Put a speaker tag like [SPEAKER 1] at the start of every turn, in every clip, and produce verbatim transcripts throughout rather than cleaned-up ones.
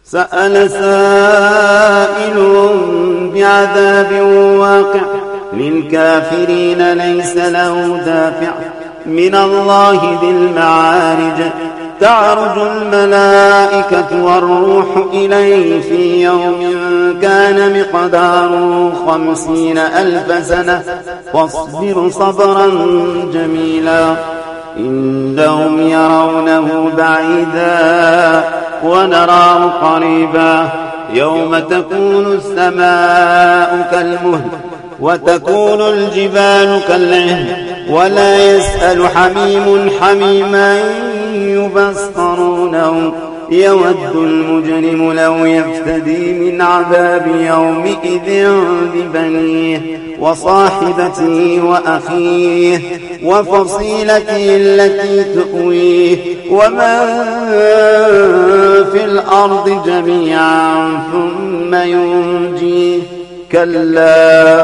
[SPEAKER 1] سأل سائل بعذاب واقع للكافرين ليس له دافع من الله ذي المعارج تعرج الملائكة والروح إليه في يوم كان مقداره خمسين ألف سنة فاصبر صبرا جميلا إنهم يرونه بعيدا ونراه قريبا يوم تكون السماء كالمهل وتكون الجبال كالعهن ولا يسأل حميم حميما يبصرونه يود المجرم لو يفتدي من عذاب يومئذ ببنيه وصاحبته وأخيه وفصيلته التي تؤويه ومن في الأرض جميعا ثم ينجيه كلا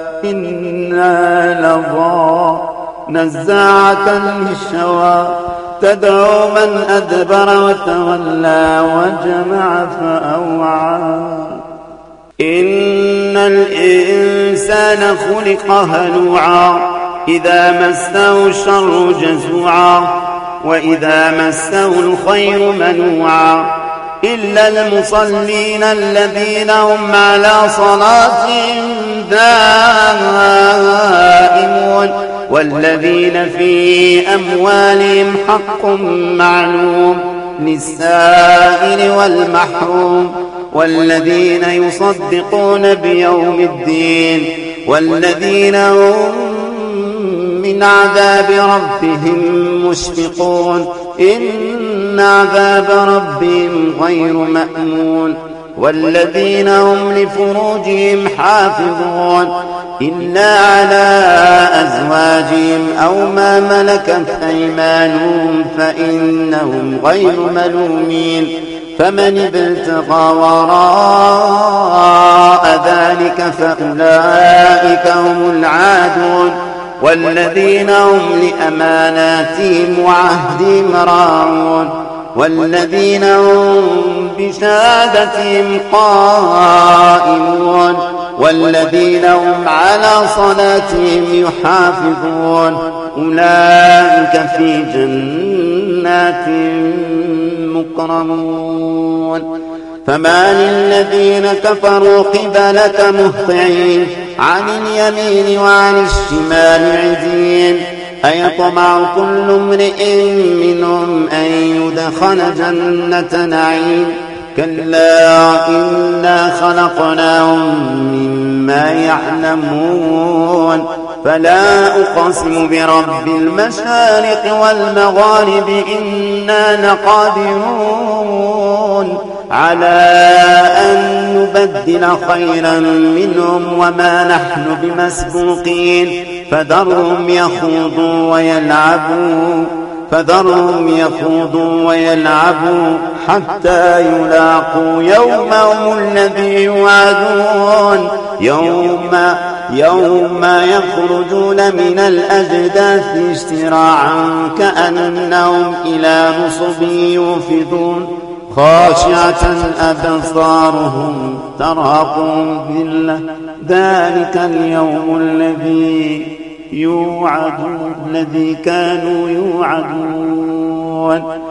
[SPEAKER 1] إنا لظى نزاعة للشوى تدعو من أدبر وتولى وجمع فأوعى إن الإنسان خلق هلوعا إذا مسه الشر جزوعا وإذا مسه الخير منوعا إلا المصلين الذين هم على صلاتهم دائمون والذين في أموالهم حق معلوم للسائل والمحروم والذين يصدقون بيوم الدين والذين هم من عذاب ربهم مشفقون إن عذاب ربهم غير مأمون والذين هم لفروجهم حافظون إلا على أزواجهم أو ما ملكت أيمانهم فإنهم غير ملومين فمن ابتغى وراء ذلك فأولئك هم العادون والذين هم لأماناتهم وعهدهم راعون والذين هم بشهادتهم قائمون والذين هم على صلاتهم يحافظون أولئك في جنات مكرمون فما للذين كفروا قبلك مهطعين عن اليمين وعن الشمال عزين أيطمع كل امرئ منهم أن يدخل جنة نعيم كلا إنا خلقناهم مما يعلمون فلا أقسم برب المشارق والمغارب إنا لقادرون على أن نبدل خيرا منهم وما نحن بمسبوقين فذرهم يخوضوا ويلعبوا فذرهم يخوضوا ويلعبوا حتى يلاقوا يومهم الذي يوعدون يوم يوم يخرجون من الأجداث اشتراعا كأنهم إلى نصب يوفضون خاشعة أبصارهم ترهقهم ذلة ذلك اليوم الذي يوعدون الذي كانوا يوعدون